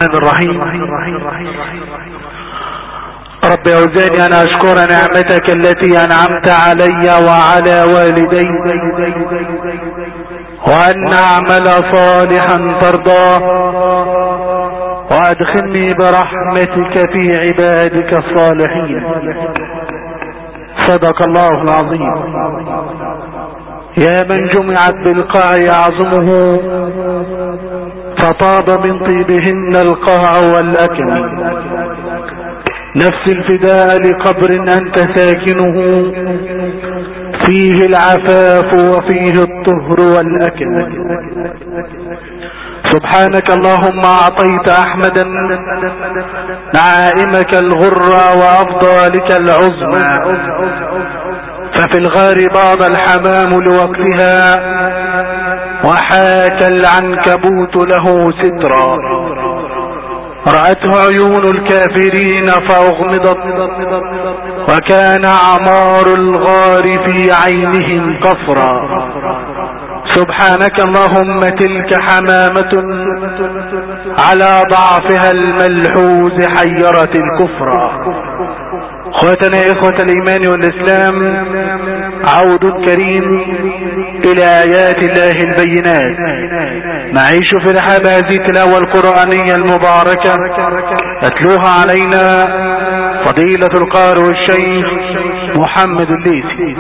الرحيم. رب أوزعني أن أشكر نعمتك التي أنعمت علي وعلى والدي وأن أعمل صالحا ترضاه وأدخلني برحمتك في عبادك الصالحين. صدق الله العظيم. يا من جمعت بالقاع أعظمه فطاب من طيبهن القاع والأكم. نفس الفداء لقبر أنت ساكنه فيه العفاف وفيه الطهر والأكم. سبحانك اللهم أعطيت أحمدا نعائمك الغرى وأفضالك العظمى، ففي الغار باض الحمام لوقتها وحاك العنكبوت له سترا. رأته عيون الكافرين فأغمضت وكان أعمار الغار في عينهم قصرا. سبحانك اللهم تلك حمامة على ضعفها الملحوظ حيرت الكفر. اخوتنا اخوة الايمان والاسلام، عود كريم الى ايات الله البينات. نعيش في رحاب هذه التلاوة القرآنية المباركة اتلوها علينا فضيلة القارئ الشيخ محمد الليثي.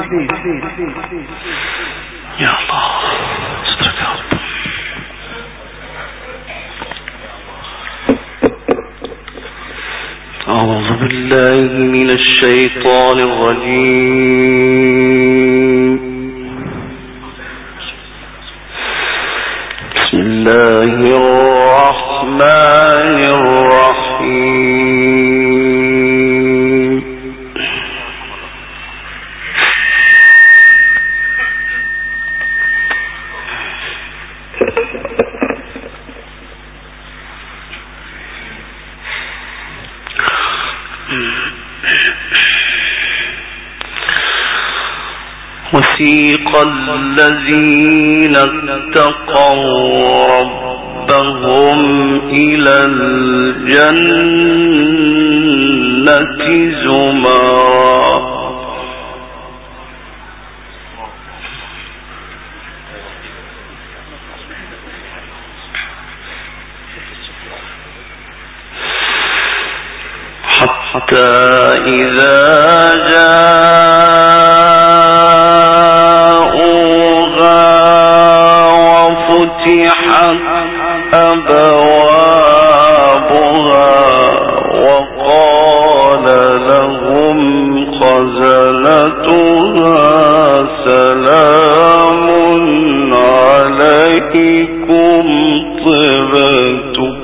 يا الله استرك يا رب. أعوذ بالله من الشيطان الرجيم. بسم الله الرحمن الرحيم. وسيق الذين اتقوا ربهم إلى الجنة زمرا حتى إذا فتحت أبوابها وقال لهم خزنتها سلام عليكم طبتم.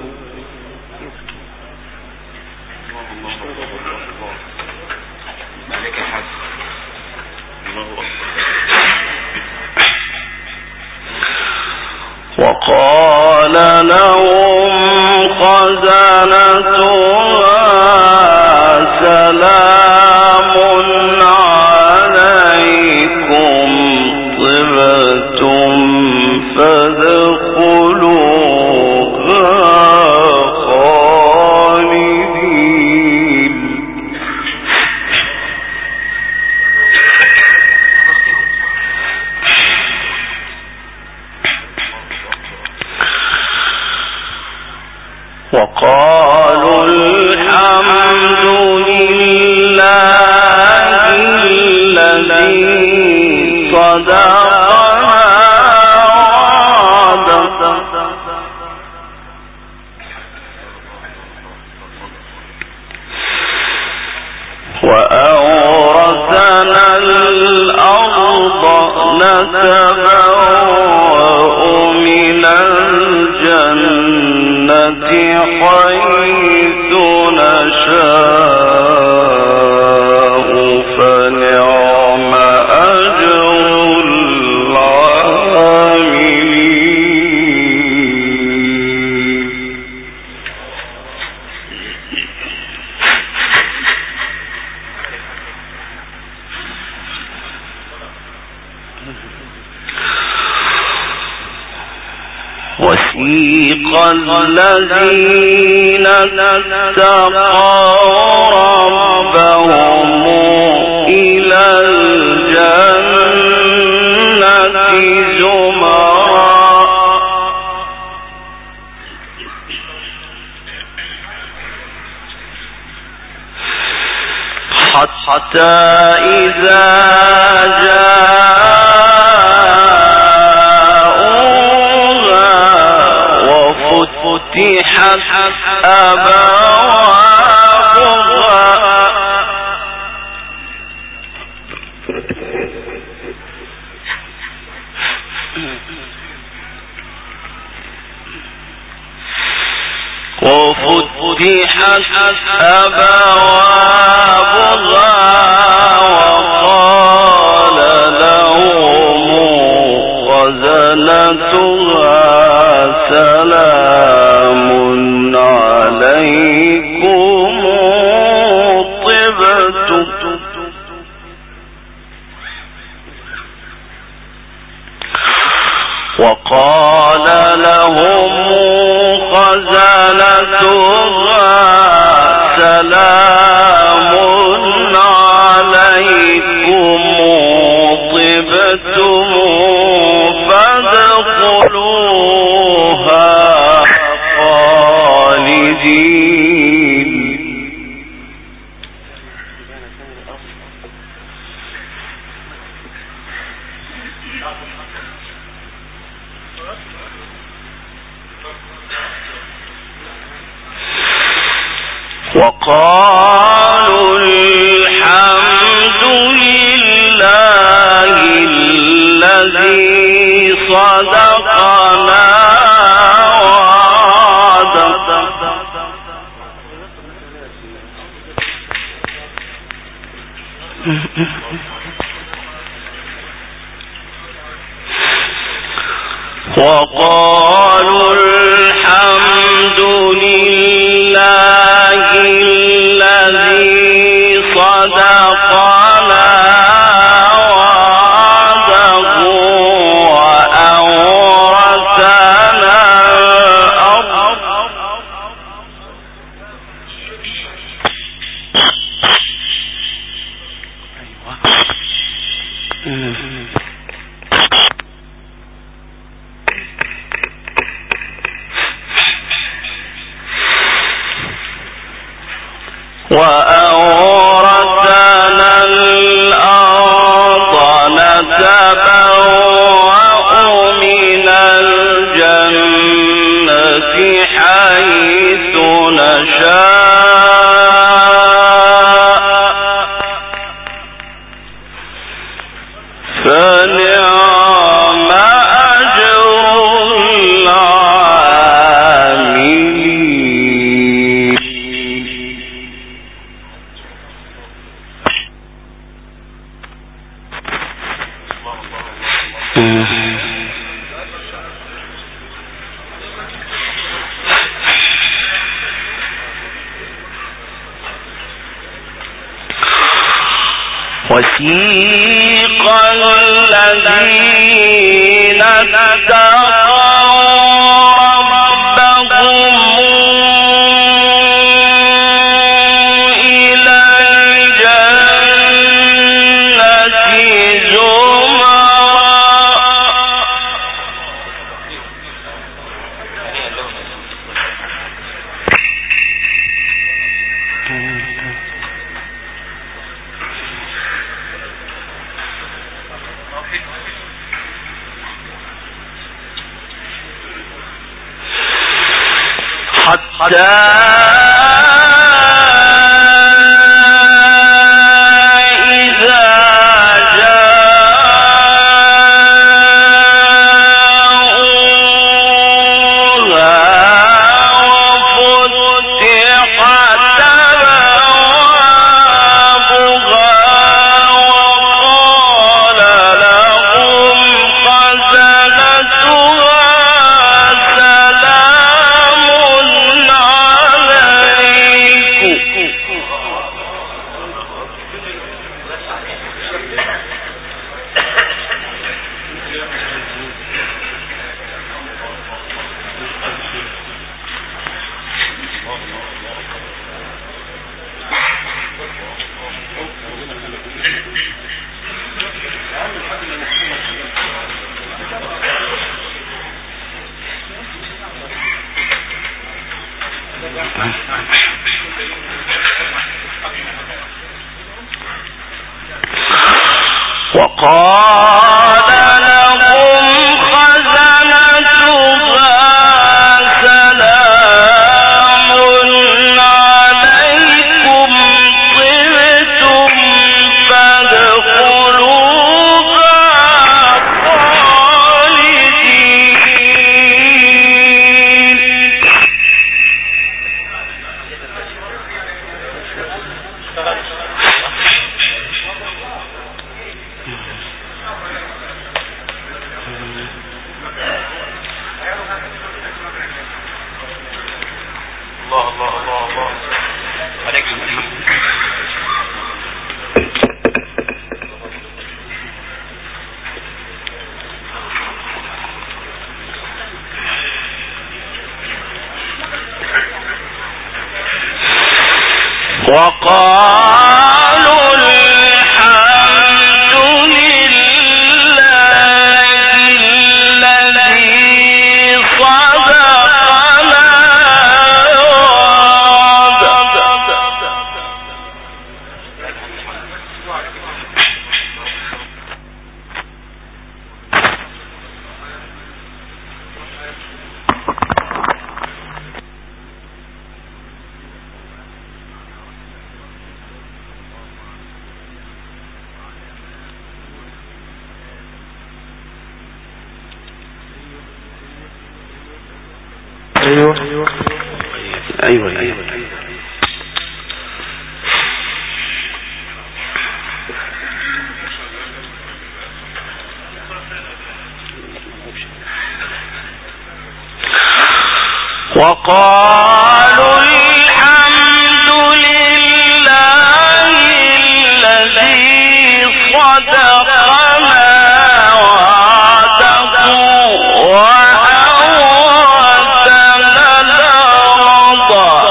وقال لهم خزنتها سلام عليكم طبتم فادخلوها خالدين. وقالوا الحمد لله الذي صدقنا وعده وأورثنا الأرض نتبوأ من الجنة حيث نشاء فنعم أجر العاملين. وسيق الذين اتقوا ربهم إلى الجنة زمرا حتى إذا جاءوها وفتحت أبوابها وقال لهم خزنتها سلام عليكم طبتم وقال لهم خزنتها سلام عليكم طبتم فادخلوها خالدين وقالوا الحمد لله الذي صدقنا وعده وقالوا الحمد لله الذي صدقنا وعده وأورثنا الأرض نتبوأ من الجنة حيث نشاء فنعم أجر العاملين وسيق الذين اتقوا ربهم إلى الجنة زمرا حتى إذا جاءوها وفتحت أبوابها وقال لهم خزنتها سلام عليكم وقال لهم خزنتها سلام عليكم طبتم فادخلوها خالدين. وقالوا الحمد لله الذي صدقنا أيوة. وقالوا الحمد لله الذي صدقنا وعده وأورثنا الأرض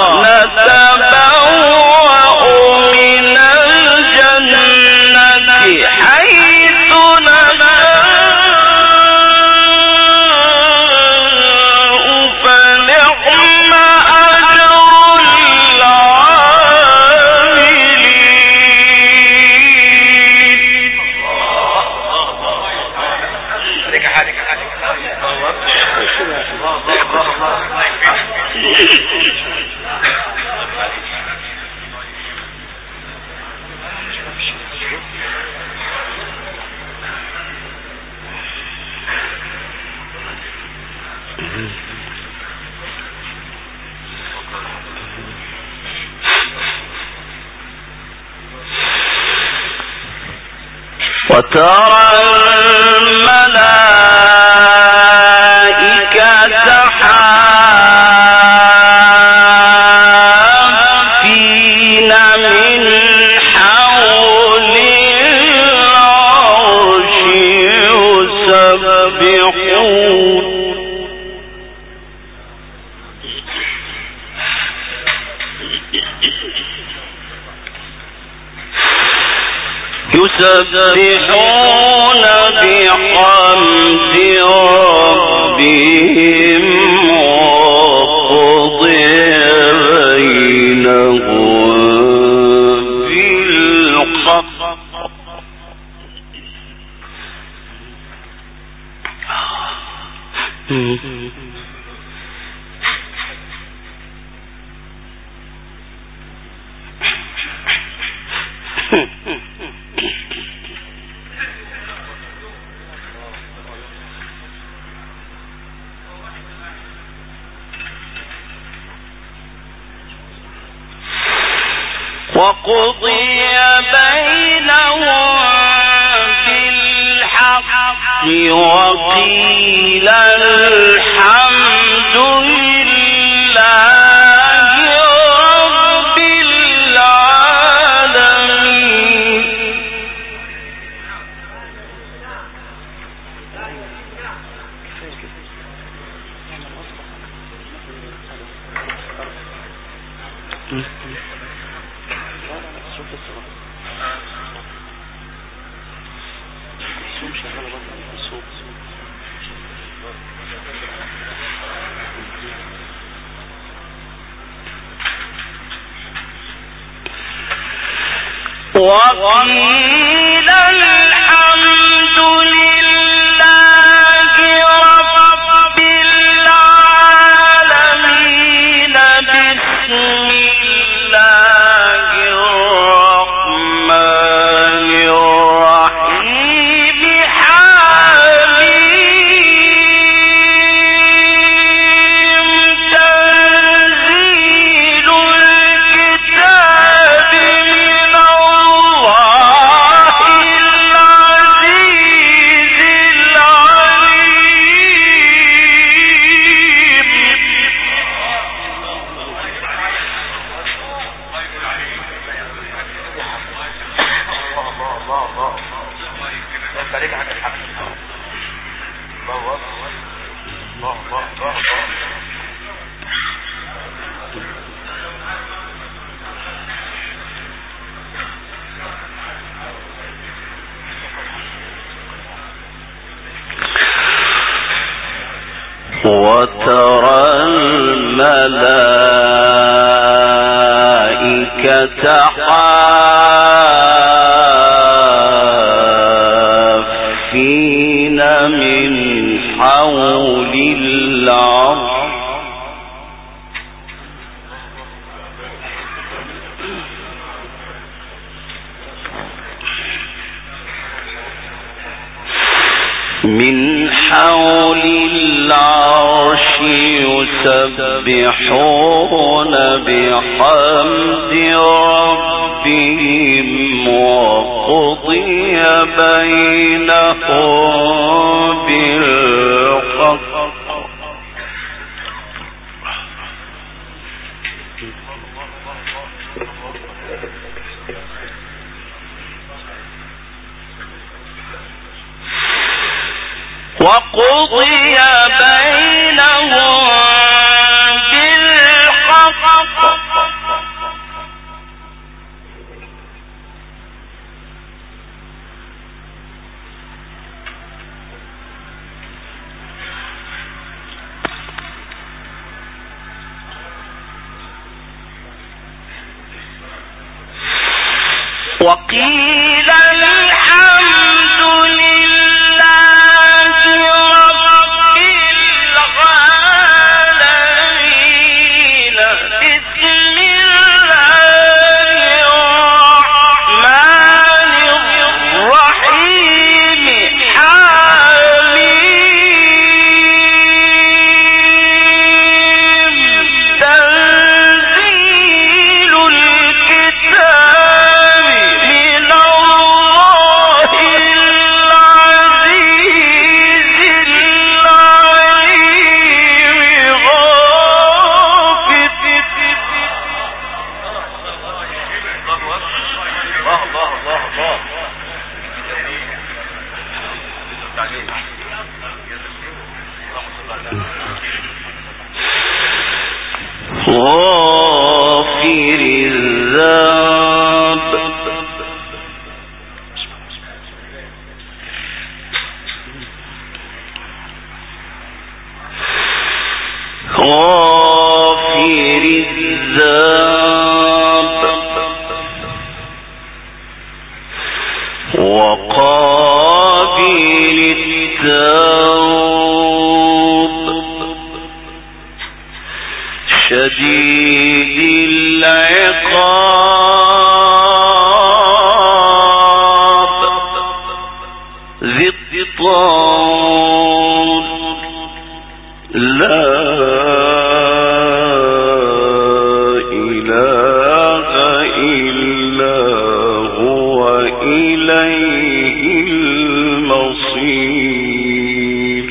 نتبوأ من الجنة حيث نشاء فنعم أجر وترى الملائكة حافين من حول العرش يسبحون بحمد ربهم وقضي بينهم بالحق وقضي بينهم بالحق وقيل الحمد لله رب العالمين. وقيل الحمد لله رب العالمين بسم الله الرحمن الرحيم حميم تنزيل الكتاب من الله العزيز وترى الملائكة حافين من حول العرش يسبحون بحمد ربهم وقضي بينهم بالحق وقضي بينهم بالحق وقيل الحمد لله رب العالمين بسم الله الرحمن الرحيم حميم تنزيل الكتاب من الله العزيز العليم غافر غافر الذنب غافر الذنب وقابل التوب شديد العقاب ذي الطول لا إله إلا هو إليه المصير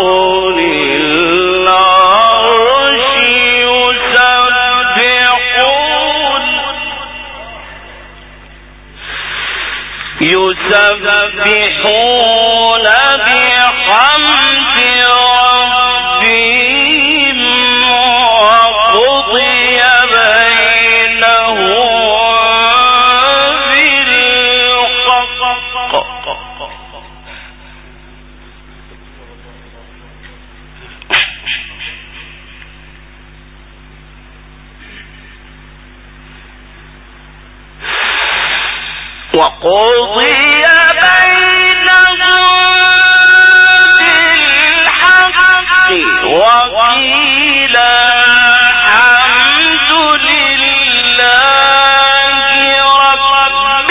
يسبحون يسبحون بحمد ربهم وقضي بينهم بالحق وقضي وقيل الحمد لله رب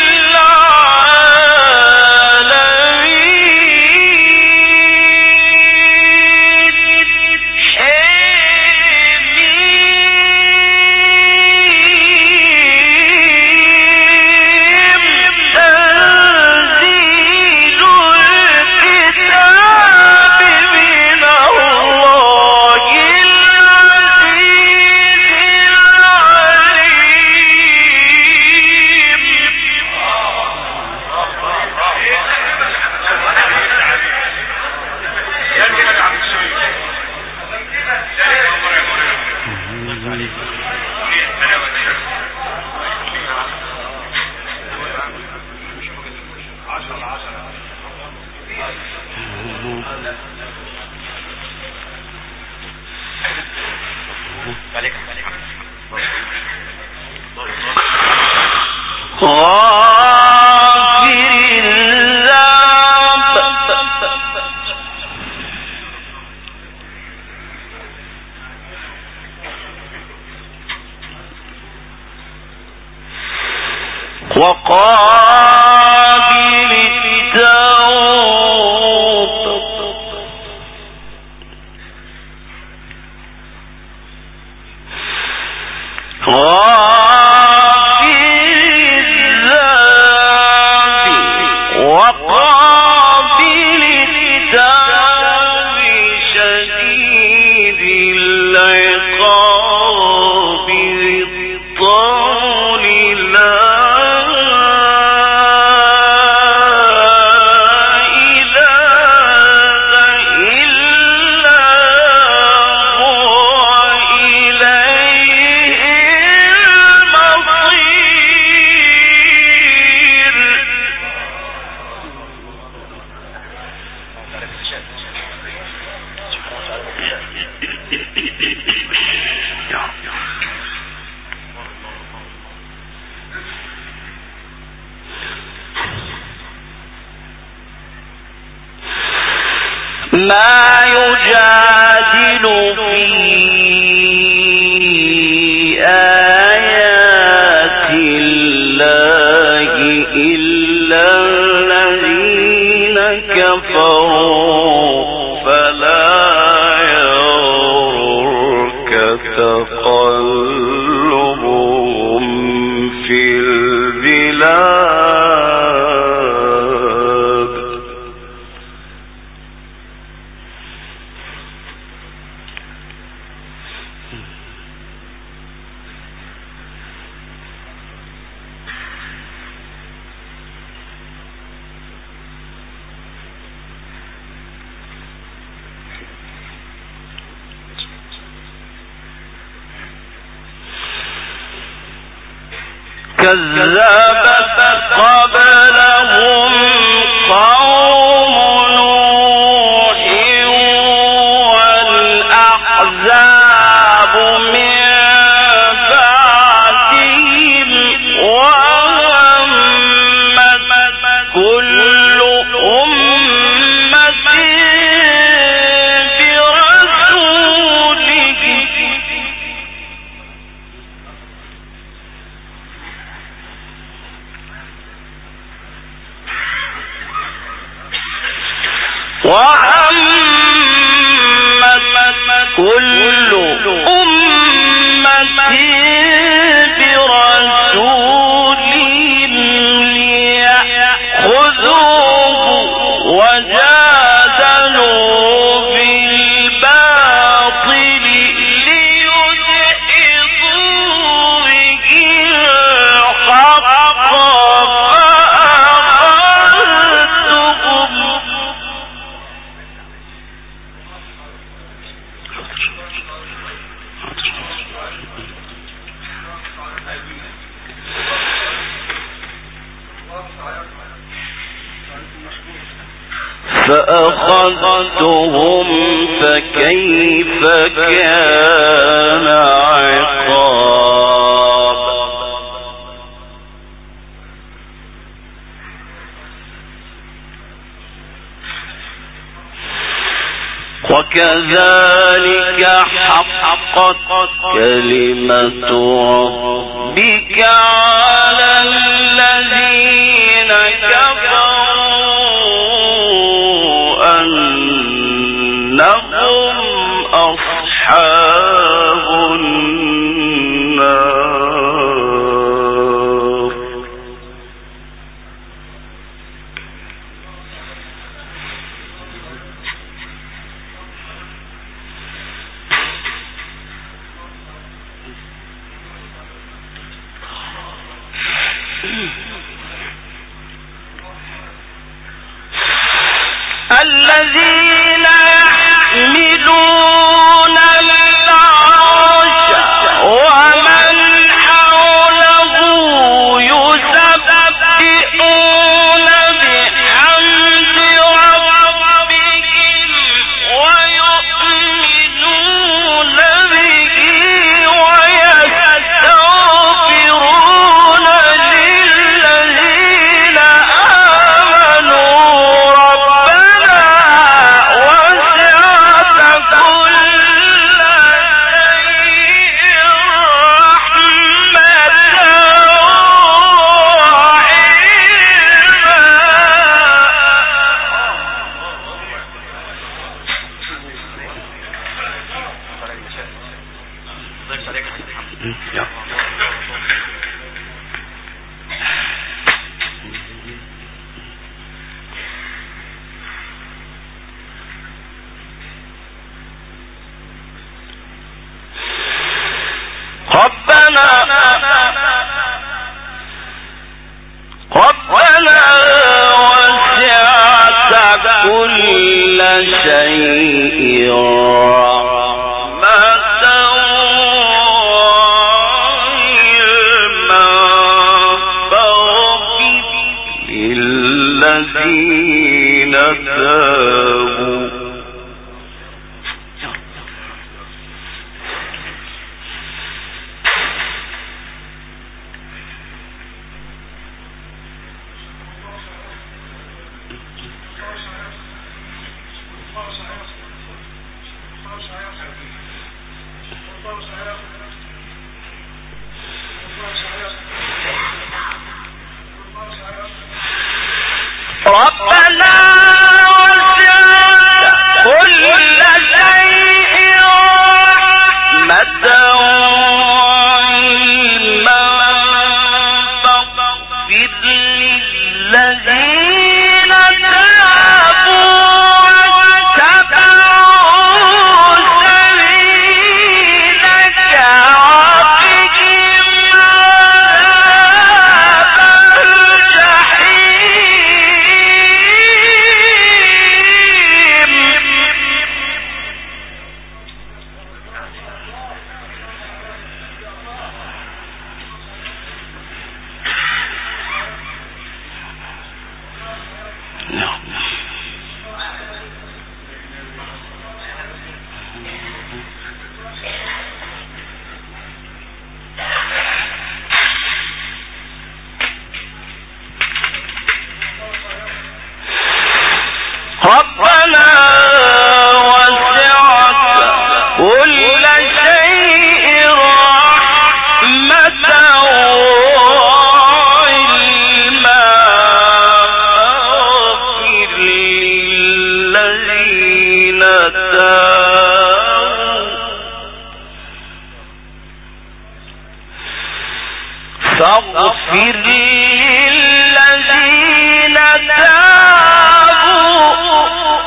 وقابل التوب وقابل التوب شديد العقاب الطول لا ما يجادل في آيات الله إلا الذين كفروا فلا يغررك تقلبهم في البلاد كذبت قبلهم قوم نوح والأحزاب من بعدهم وهمت كل أمة وهمت كل فأخذتهم فكيف كان عقاب. وكذلك حقت كلمة ربك على الذين كفروا أنهم أصحاب النار. الذين يحملون العرش ومن حوله يسبحون بحمد ربهم ويؤمنون به ويستغفرون للذين آمنوا ربنا وسعت كل شيء ربنا وسعت كل شيء رحمة وعلما فاغفر للذين تابوا. ربنا وسعت كل شيء رحمة وعلما فاغفر للذين تابوا واتبعوا سبيلك وقهم عذاب ربنا وسعت كل شيء رحمة وعلما فاغفر للذين تابوا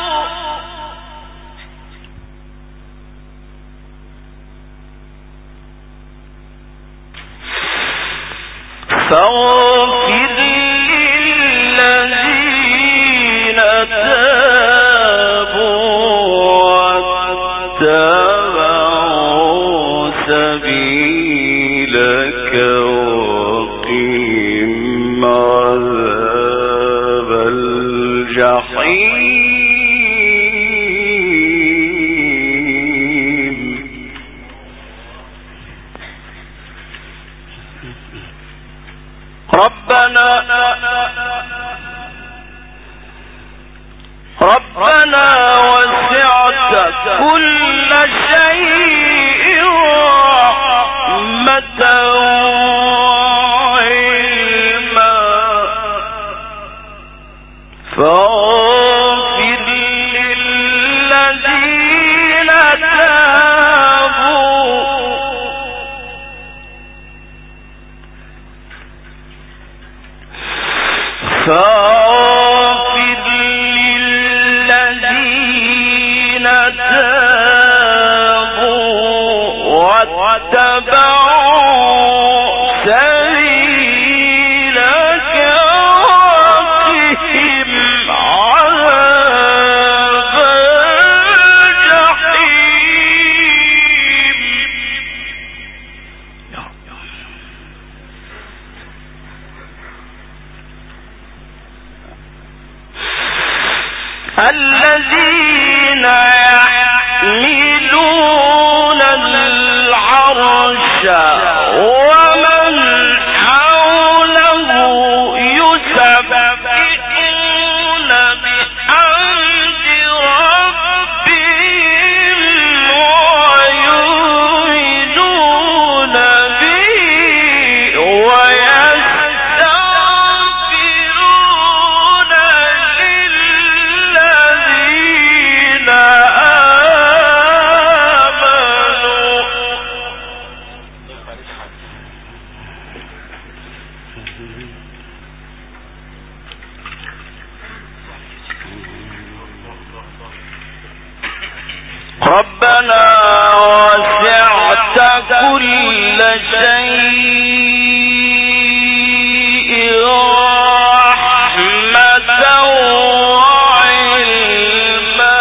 فاغفر للذين تابوا واتبعوا سبيلك وقهم عذاب الجحيم. ربنا وسعت كل شيء رحمة وعلما فاغفر للذين تابوا واتبعوا سبيلك وقهم عذاب الجحيم. الذين يحملون العرش ومن حوله يسبحون بحمد ربهم ويؤمنون به ويستغفرون للذين ربنا وسعت كل شيء رحمة وعلما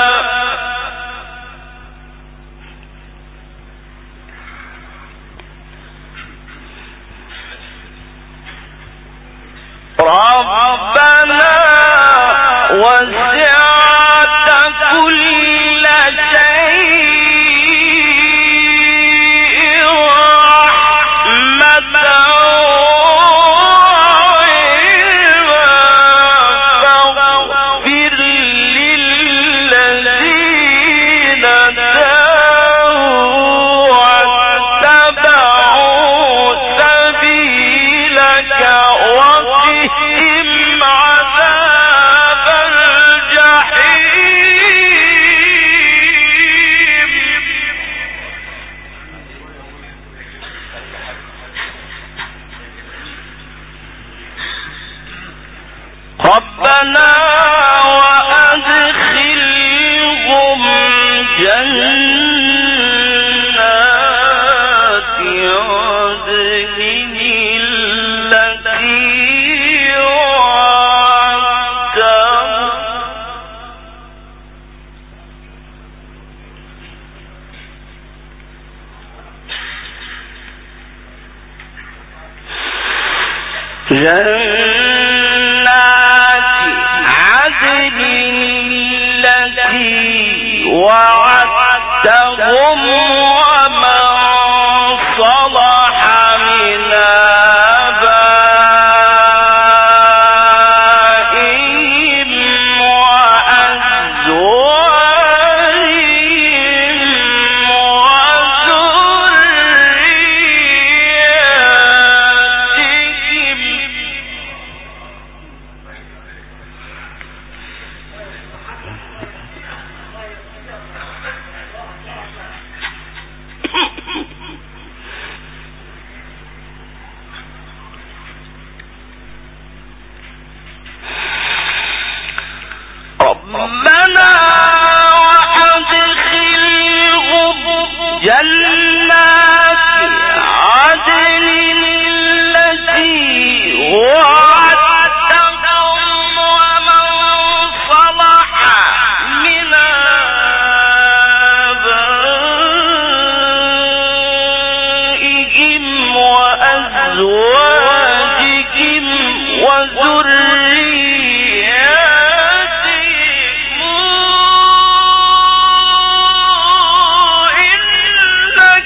ربنا وسعت كل ربنا وأدخلهم جنات عدن التي وعدتهم وعدتهم ومن صلح من آبائهم وأزواجهم وذرياتهم ربنا وأدخلهم جنات عدن التي وعدتهم ومن صلح من آبائهم وأزواجهم وذرياتهم إنك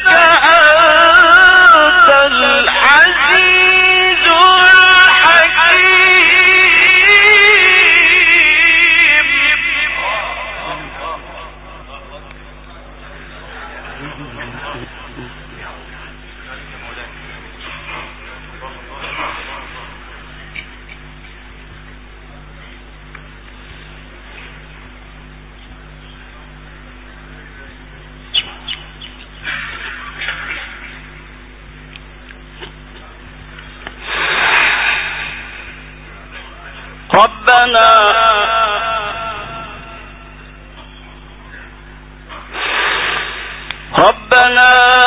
ربنا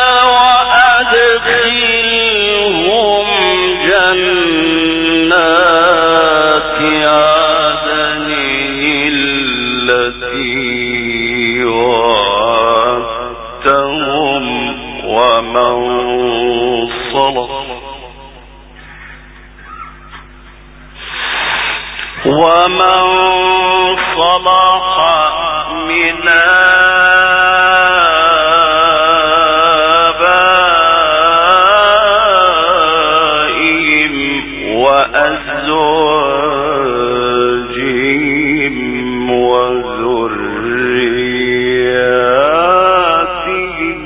وأدخلهم جنات عدن التي وعدتهم ومن صلح من آبائهم وأزواجهم وذرياتهم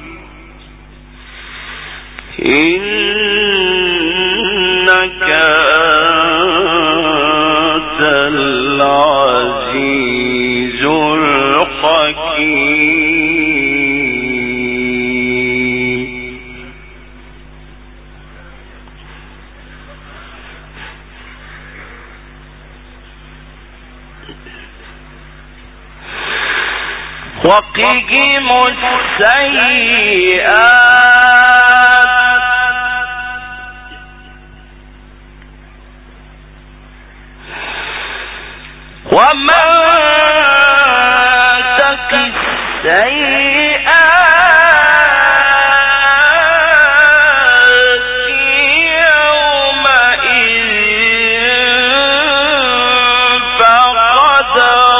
إنك أنت العزيز الحكيم. وقهم السيئات ومن تق السيئات يومئذ فقد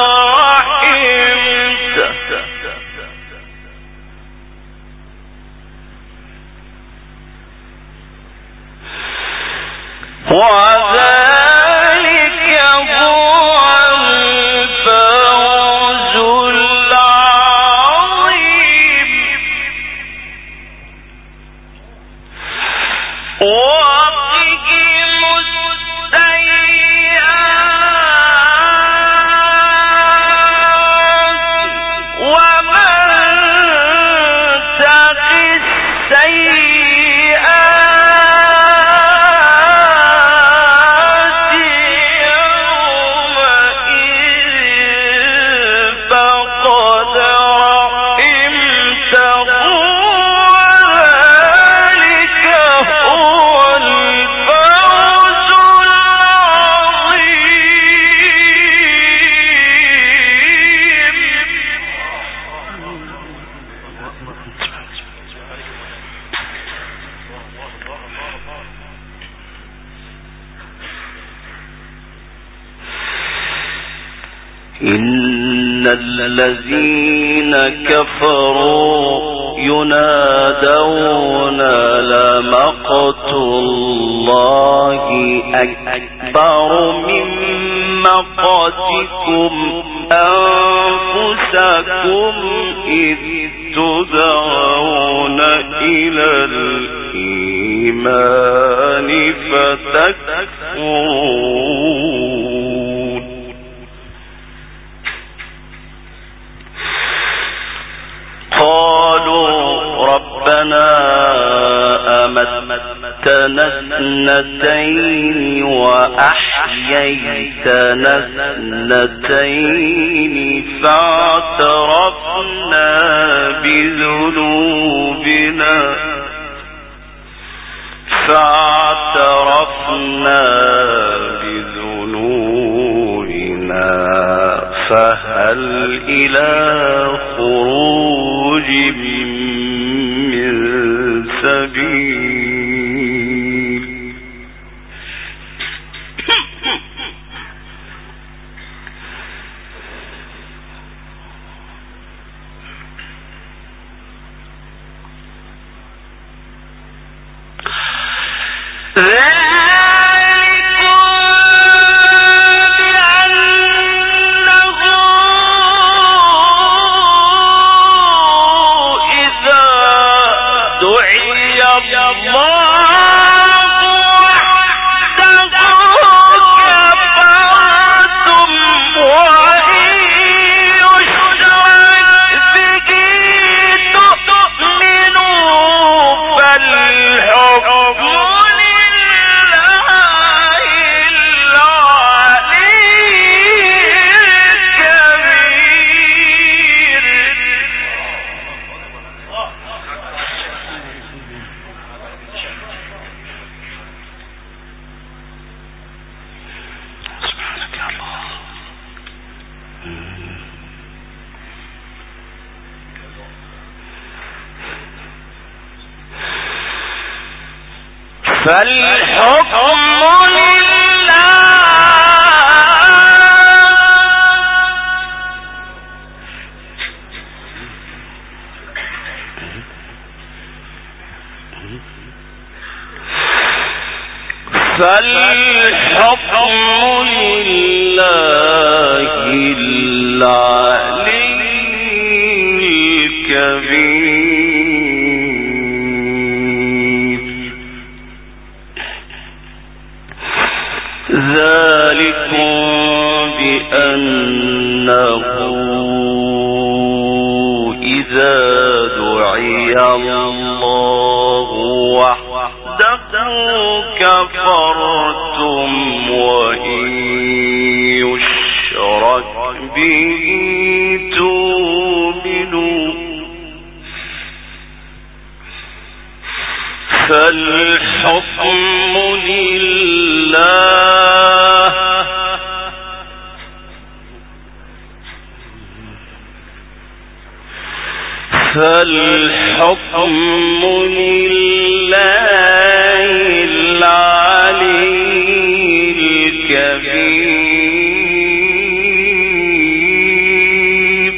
رحمته وذلك هو الفوز العظيم. وقهم السيئات ومن تق السيئات يومئذ فقد رحمته وذلك هو الفوز إن الذين كفروا ينادون لمقت الله أكبر من مقتكم أنفسكم إذ تدعون إلى الإيمان فتكفرون. قالوا ربنا أمتنا اثنتين وأحييتنا اثنتين فاعترفنا بذنوبنا فهل إلى خروج من سبيل. إذا دعي الله فالحكم لله العلي الكبير ذلكم بأنه إذا دعي الله وحده كفرتم وإن يشرك به تؤمنوا فالحكم لله العلي الكبير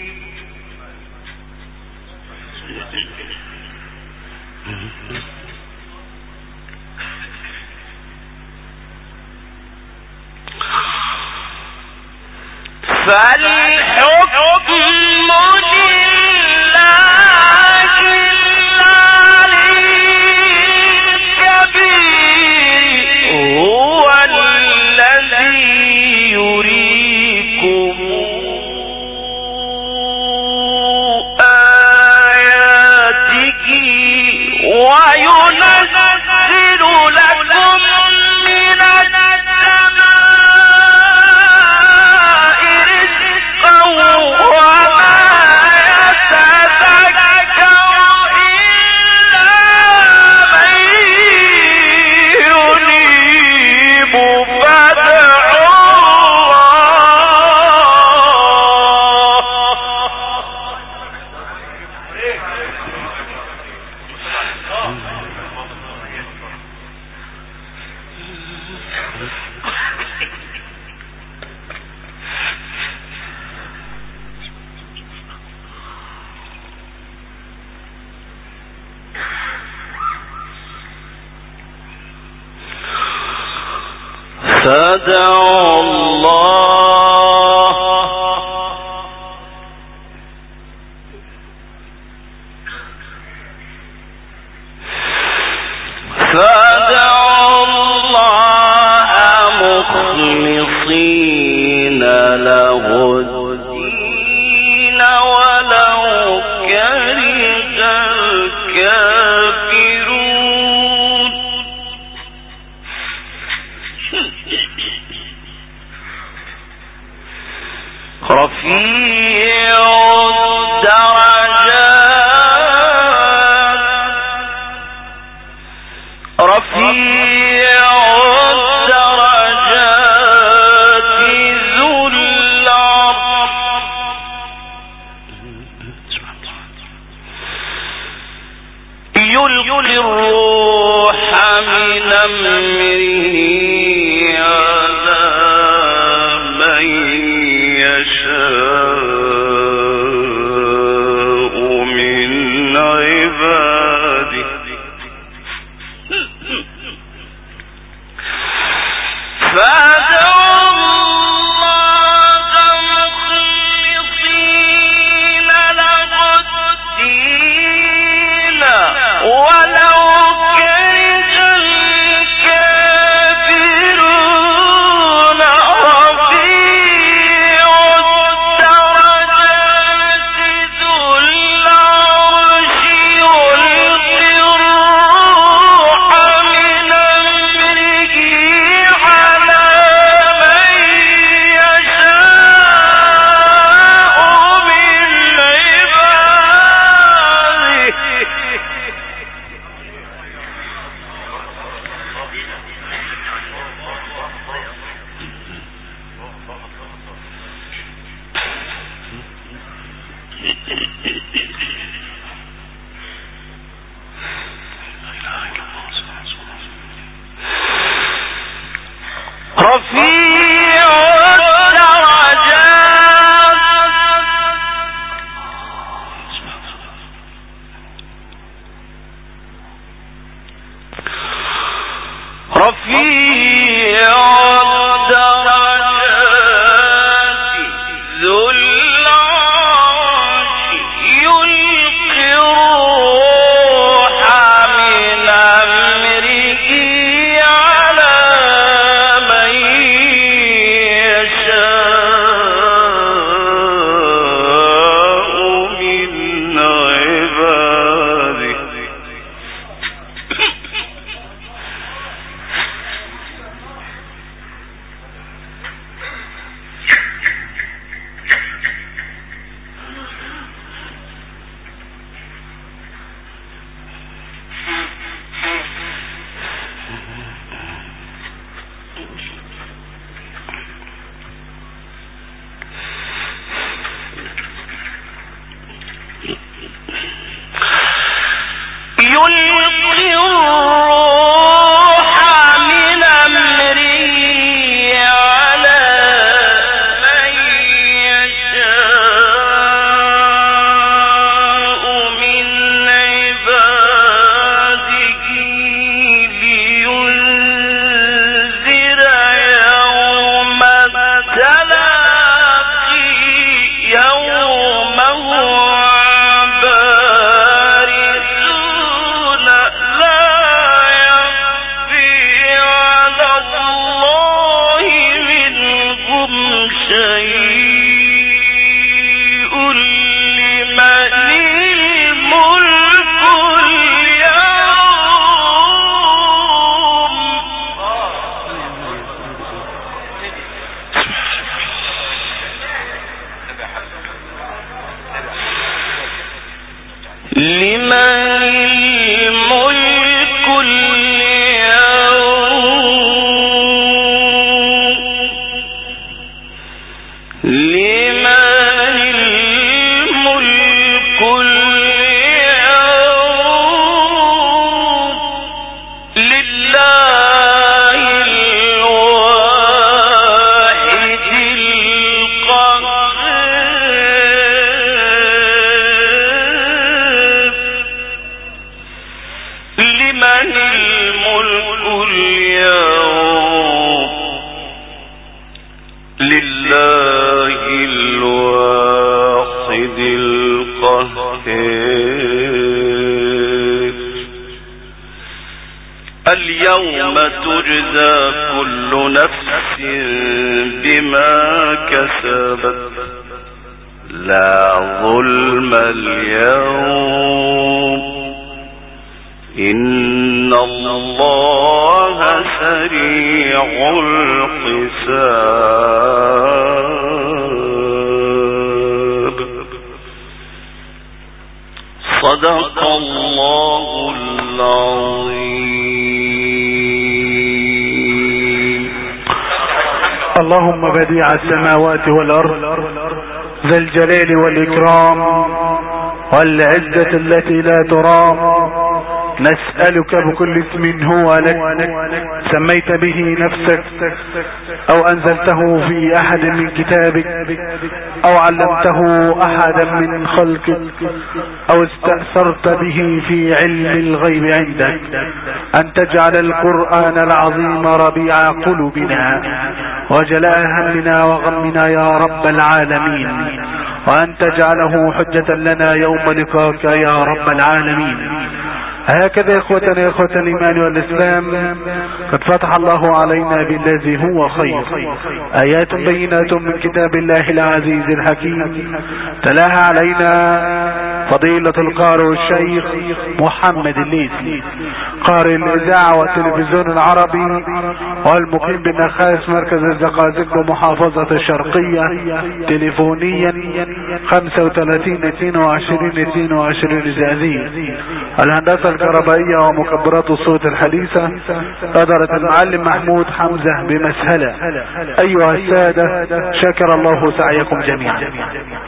هو الذي يريكم آياته وينزل لكم من السماء رزقا وما يتذكر إلا من ينيب فادعوا فادعوا الله مخلصين له الدين ولو كره الكافرون رفيع الدرجات ذو العرش يلقي الروح من أمره على من يشاء من عباده فادعوا الله مخلصين له الدين يلقي الروح من أمره على من يشاء من عباده لينذر يوم التلاقي يوم هم بارزون لا يخفي على الله منهم شيء لمن الملك اليوم لله الواحد القهار. اليوم تجزى كل نفس بما كسبت لا ظلم اليوم إن الله سريع الحساب. صدق الله العظيم. اللهم بديع السماوات والأرض ذا الجلال والإكرام والعزة التي لا ترام، نسألك بكل اسم هو لك سميت به نفسك أو أنزلته في أحد من كتابك أو علمته أحدا من خلقك أو استأثرت به في علم الغيب عندك أن تجعل القرآن العظيم ربيع قلوبنا وجلاء همنا وغمنا يا رب العالمين، وأن تجعله حجة لنا يوم لقاك يا رب العالمين. هكذا إخوتنا إخوة الإيمان والإسلام قد فتح الله علينا بالذي هو خير، آيات بينات من كتاب الله العزيز الحكيم، تلاها علينا فضيلة القارئ الشيخ محمد الليثي قارئ الإذاعة والتلفزيون العربي والمقيم بالنخاس مركز الزقازق بمحافظة الشرقية، تليفونيا 35 22 22 زازية. الهندسة الكهربائية ومكبرات الصوت الحديثة قدرت المعلم محمود حمزة بمسهلة. أيها السادة، شكر الله سعيكم جميعا.